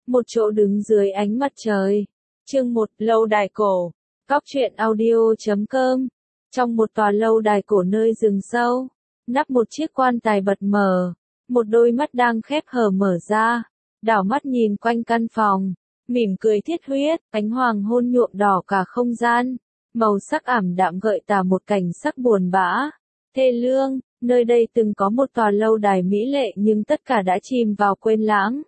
Một chỗ đứng dưới ánh mặt trời. Chương 1, lâu đài cổ. Góc truyện audio.com. Trong một tòa lâu đài cổ nơi rừng sâu, nắp một chiếc quan tài bật mở, một đôi mắt đang khép hờ mở ra, đảo mắt nhìn quanh căn phòng, mỉm cười thiết huyết, ánh hoàng hôn nhuộm đỏ cả không gian, màu sắc ảm đạm gợi tả một cảnh sắc buồn bã, thê lương. Nơi đây từng có một tòa lâu đài mỹ lệ nhưng tất cả đã chìm vào quên lãng.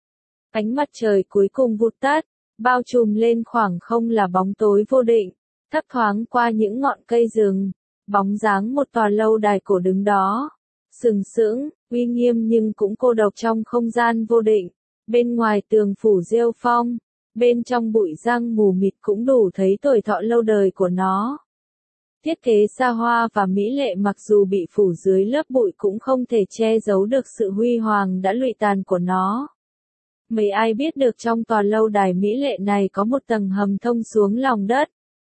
Ánh mặt trời cuối cùng vụt tắt, bao trùm lên khoảng không là bóng tối vô định, thấp thoáng qua những ngọn cây rừng, bóng dáng một tòa lâu đài cổ đứng đó, sừng sững, uy nghiêm nhưng cũng cô độc trong không gian vô định, bên ngoài tường phủ rêu phong, bên trong bụi giăng mù mịt cũng đủ thấy tuổi thọ lâu đời của nó. Thiết kế xa hoa và mỹ lệ mặc dù bị phủ dưới lớp bụi cũng không thể che giấu được sự huy hoàng đã lụi tàn của nó. Mấy ai biết được trong tòa lâu đài mỹ lệ này có một tầng hầm thông xuống lòng đất.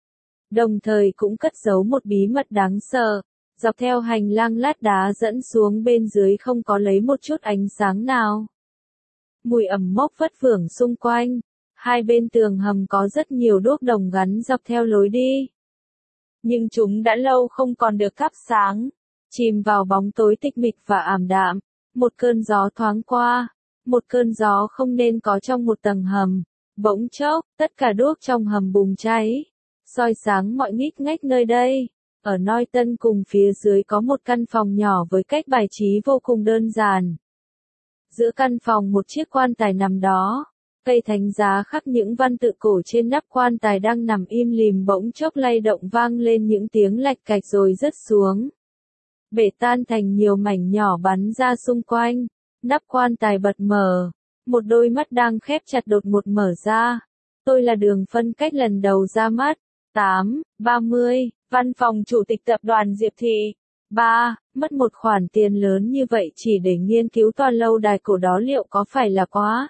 Đồng thời cũng cất giấu một bí mật đáng sợ, dọc theo hành lang lát đá dẫn xuống bên dưới không có lấy một chút ánh sáng nào. Mùi ẩm mốc vất vưởng xung quanh, hai bên tường hầm có rất nhiều đuốc đồng gắn dọc theo lối đi. Nhưng chúng đã lâu không còn được thắp sáng, chìm vào bóng tối tịch mịch và ảm đạm. Một cơn gió thoáng qua, một cơn gió không nên có trong một tầng hầm. Bỗng chốc, tất cả đuốc trong hầm bùng cháy, soi sáng mọi ngách ngách nơi đây. Ở Noi Tân cùng phía dưới có một căn phòng nhỏ với cách bài trí vô cùng đơn giản. Giữa căn phòng một chiếc quan tài nằm đó. Cây thánh giá khắc những văn tự cổ trên nắp quan tài đang nằm im lìm bỗng chốc lay động vang lên những tiếng lạch cạch rồi rớt xuống. Bể tan thành nhiều mảnh nhỏ bắn ra xung quanh, nắp quan tài bật mở, một đôi mắt đang khép chặt đột ngột mở ra. Tôi là Đường Phân Cách lần đầu ra mắt. 8:30, văn phòng chủ tịch tập đoàn Diệp Thị. 3. Mất một khoản tiền lớn như vậy chỉ để nghiên cứu tòa lâu đài cổ đó liệu có phải là quá?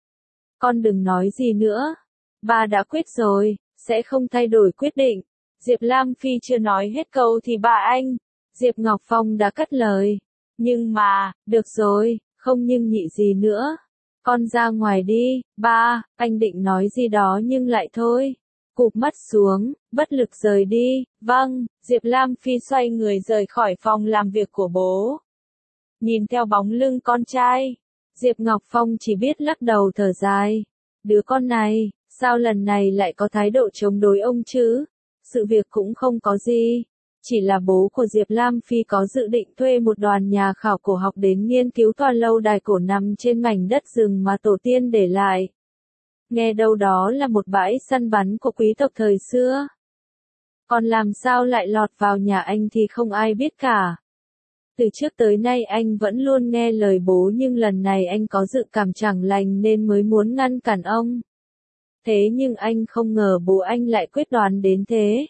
Con đừng nói gì nữa. Ba đã quyết rồi, sẽ không thay đổi quyết định. Diệp Lam Phi chưa nói hết câu thì anh, Diệp Ngọc Phong đã cắt lời. Nhưng mà, được rồi, không nhưng nhị gì nữa. Con ra ngoài đi. Ba, anh định nói gì đó nhưng lại thôi. Cụp mắt xuống, bất lực rời đi. Vâng, Diệp Lam Phi xoay người rời khỏi phòng làm việc của bố. Nhìn theo bóng lưng con trai, Diệp Ngọc Phong chỉ biết lắc đầu thở dài. Đứa con này, sao lần này lại có thái độ chống đối ông chứ? Sự việc cũng không có gì. Chỉ là bố của Diệp Lam Phi có dự định thuê một đoàn nhà khảo cổ học đến nghiên cứu tòa lâu đài cổ nằm trên mảnh đất rừng mà tổ tiên để lại. Nghe đâu đó là một bãi săn bắn của quý tộc thời xưa. Còn làm sao lại lọt vào nhà anh thì không ai biết cả. Từ trước tới nay anh vẫn luôn nghe lời bố nhưng lần này anh có dự cảm chẳng lành nên mới muốn ngăn cản ông. Thế nhưng anh không ngờ bố anh lại quyết đoán đến thế.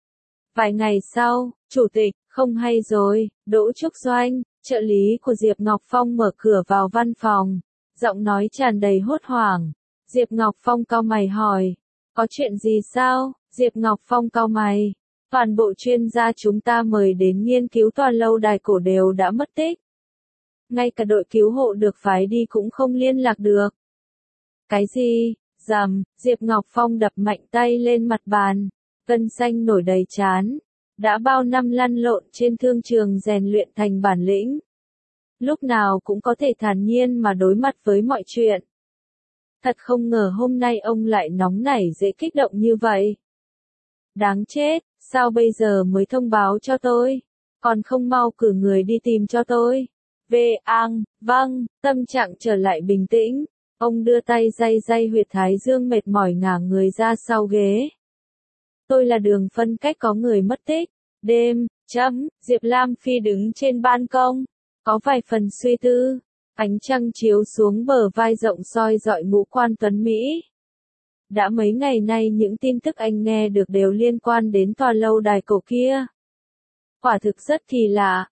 Vài ngày sau, chủ tịch, không hay rồi, Đỗ Trúc Doanh, trợ lý của Diệp Ngọc Phong mở cửa vào văn phòng, giọng nói tràn đầy hốt hoảng. Diệp Ngọc Phong cau mày hỏi, có chuyện gì sao? Diệp Ngọc Phong cau mày. Toàn bộ chuyên gia chúng ta mời đến nghiên cứu tòa lâu đài cổ đều đã mất tích. Ngay cả đội cứu hộ được phái đi cũng không liên lạc được. Cái gì? Rầm, Diệp Ngọc Phong đập mạnh tay lên mặt bàn, gân xanh nổi đầy trán. Đã bao năm lăn lộn trên thương trường rèn luyện thành bản lĩnh. Lúc nào cũng có thể thản nhiên mà đối mặt với mọi chuyện. Thật không ngờ hôm nay ông lại nóng nảy dễ kích động như vậy. Đáng chết, sao bây giờ mới thông báo cho tôi? Còn không mau cử người đi tìm cho tôi. Vâng, tâm trạng trở lại bình tĩnh. Ông đưa tay day huyệt thái dương mệt mỏi ngả người ra sau ghế. Tôi là Đường Phân Cách có người mất tích. Đêm, Diệp Lam Phi đứng trên ban công. Có vài phần suy tư. Ánh trăng chiếu xuống bờ vai rộng soi rọi ngũ quan tuấn Mỹ. Đã mấy ngày nay những tin tức anh nghe được đều liên quan đến tòa lâu đài cổ kia. Quả thực rất kỳ lạ.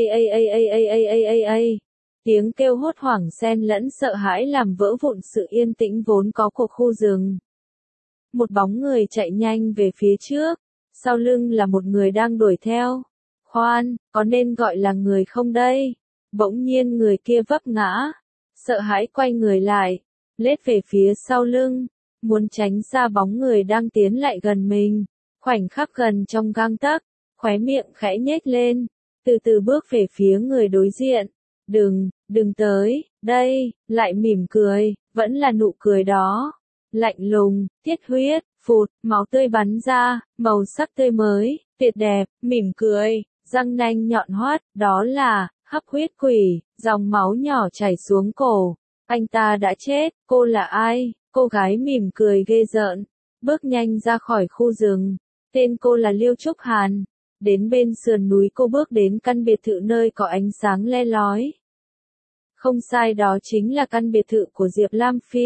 Tiếng kêu hốt hoảng xen lẫn sợ hãi làm vỡ vụn sự yên tĩnh vốn có của khu rừng. Một bóng người chạy nhanh về phía trước, sau lưng là một người đang đuổi theo. Khoan, có nên gọi là người không đây? Bỗng nhiên người kia vấp ngã, sợ hãi quay người lại, lết về phía sau lưng, muốn tránh xa bóng người đang tiến lại gần mình. Khoảnh khắc gần trong gang tấc, khóe miệng khẽ nhếch lên, từ từ bước về phía người đối diện. Đừng tới, đây, lại mỉm cười, vẫn là nụ cười đó. Lạnh lùng, tiết huyết, phụt, máu tươi bắn ra, màu sắc tươi mới, tuyệt đẹp, mỉm cười, răng nanh nhọn hoắt, đó là, hấp huyết quỷ, dòng máu nhỏ chảy xuống cổ. Anh ta đã chết, cô là ai? Cô gái mỉm cười ghê rợn, bước nhanh ra khỏi khu rừng. Tên cô là Liêu Trúc Hàn. Đến bên sườn núi cô bước đến căn biệt thự nơi có ánh sáng le lói. Không sai, đó chính là căn biệt thự của Diệp Lam Phi.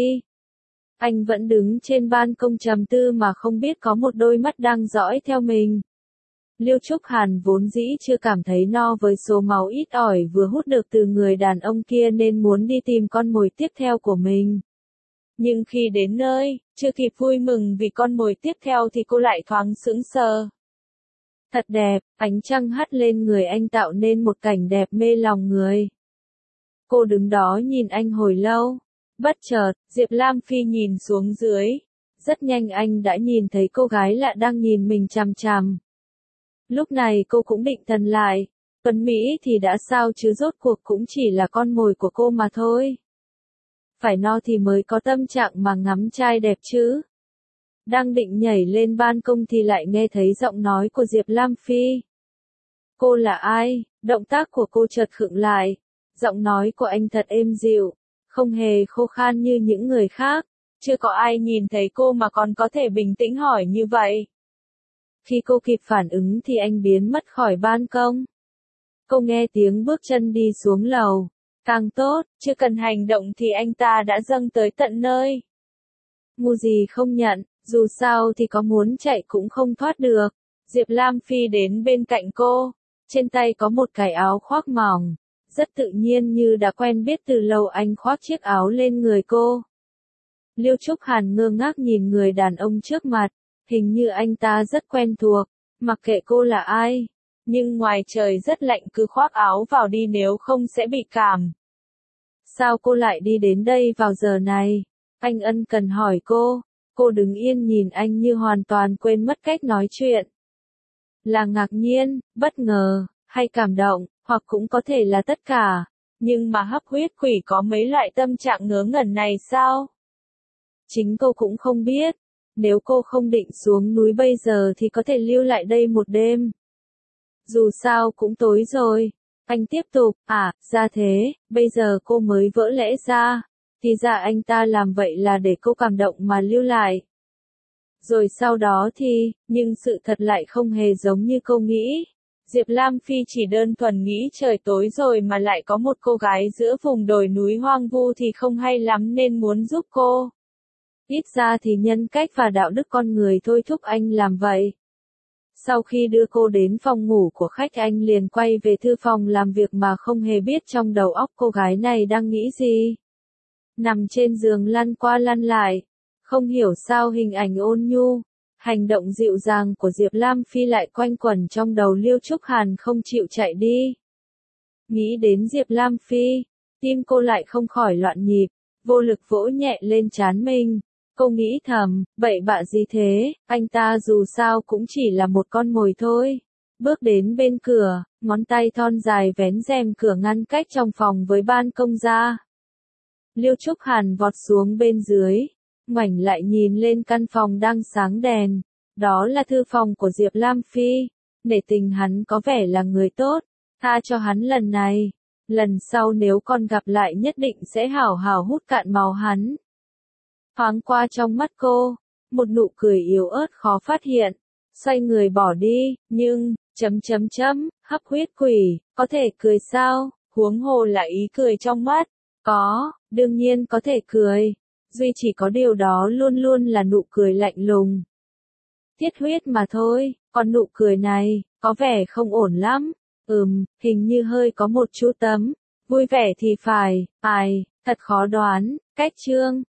Anh vẫn đứng trên ban công trầm tư mà không biết có một đôi mắt đang dõi theo mình. Liêu Trúc Hàn vốn dĩ chưa cảm thấy no với số máu ít ỏi vừa hút được từ người đàn ông kia nên muốn đi tìm con mồi tiếp theo của mình. Nhưng khi đến nơi, chưa kịp vui mừng vì con mồi tiếp theo thì cô lại thoáng sững sờ. Thật đẹp, ánh trăng hắt lên người anh tạo nên một cảnh đẹp mê lòng người. Cô đứng đó nhìn anh hồi lâu. Bất chợt, Diệp Lam Phi nhìn xuống dưới. Rất nhanh anh đã nhìn thấy cô gái lạ đang nhìn mình chằm chằm. Lúc này cô cũng định thần lại. Tuấn Mỹ thì đã sao chứ, rốt cuộc cũng chỉ là con mồi của cô mà thôi. Phải no thì mới có tâm trạng mà ngắm trai đẹp chứ. Đang định nhảy lên ban công thì lại nghe thấy giọng nói của Diệp Lam Phi. Cô là ai? Động tác của cô chợt khựng lại. Giọng nói của anh thật êm dịu, không hề khô khan như những người khác. Chưa có ai nhìn thấy cô mà còn có thể bình tĩnh hỏi như vậy. Khi cô kịp phản ứng thì anh biến mất khỏi ban công. Cô nghe tiếng bước chân đi xuống lầu. Càng tốt, chưa cần hành động thì anh ta đã dâng tới tận nơi. Ngu gì không nhận, dù sao thì có muốn chạy cũng không thoát được. Diệp Lam Phi đến bên cạnh cô. Trên tay có một cái áo khoác mỏng. Rất tự nhiên như đã quen biết từ lâu anh khoác chiếc áo lên người cô. Liêu Trúc Hàn ngơ ngác nhìn người đàn ông trước mặt. Hình như anh ta rất quen thuộc. Mặc kệ cô là ai. Nhưng ngoài trời rất lạnh, cứ khoác áo vào đi nếu không sẽ bị cảm. Sao cô lại đi đến đây vào giờ này? Anh ân cần hỏi cô. Cô đứng yên nhìn anh như hoàn toàn quên mất cách nói chuyện. Là ngạc nhiên, bất ngờ, hay cảm động, hoặc cũng có thể là tất cả. Nhưng mà hấp huyết quỷ có mấy loại tâm trạng ngớ ngẩn này sao? Chính cô cũng không biết. Nếu cô không định xuống núi bây giờ thì có thể lưu lại đây một đêm. Dù sao cũng tối rồi. Anh tiếp tục, ra thế, bây giờ cô mới vỡ lẽ ra. Thì ra anh ta làm vậy là để cô cảm động mà lưu lại. Rồi sau đó thì, nhưng sự thật lại không hề giống như cô nghĩ. Diệp Lam Phi chỉ đơn thuần nghĩ trời tối rồi mà lại có một cô gái giữa vùng đồi núi hoang vu thì không hay lắm nên muốn giúp cô. Ít ra thì nhân cách và đạo đức con người thôi thúc anh làm vậy. Sau khi đưa cô đến phòng ngủ của khách anh liền quay về thư phòng làm việc mà không hề biết trong đầu óc cô gái này đang nghĩ gì. Nằm trên giường lăn qua lăn lại. Không hiểu sao hình ảnh ôn nhu, hành động dịu dàng của Diệp Lam Phi lại quanh quẩn trong đầu Liêu Trúc Hàn không chịu chạy đi. Nghĩ đến Diệp Lam Phi, tim cô lại không khỏi loạn nhịp, vô lực vỗ nhẹ lên trán mình. Cô nghĩ thầm, bậy bạ gì thế, anh ta dù sao cũng chỉ là một con mồi thôi. Bước đến bên cửa, ngón tay thon dài vén rèm cửa ngăn cách trong phòng với ban công ra. Liêu Trúc Hàn vọt xuống bên dưới, ngoảnh lại nhìn lên căn phòng đang sáng đèn. Đó là thư phòng của Diệp Lam Phi. Nể tình hắn có vẻ là người tốt, tha cho hắn lần này. Lần sau nếu còn gặp lại nhất định sẽ hảo hảo hút cạn máu hắn. Thoáng qua trong mắt cô, một nụ cười yếu ớt khó phát hiện. Xoay người bỏ đi, nhưng, hấp huyết quỷ, có thể cười sao, huống hồ là ý cười trong mắt. Có, đương nhiên có thể cười. Duy chỉ có điều đó luôn luôn là nụ cười lạnh lùng. Tiết huyết mà thôi, còn nụ cười này, có vẻ không ổn lắm. Hình như hơi có một chút vui vẻ thì phải, thật khó đoán. Cách chương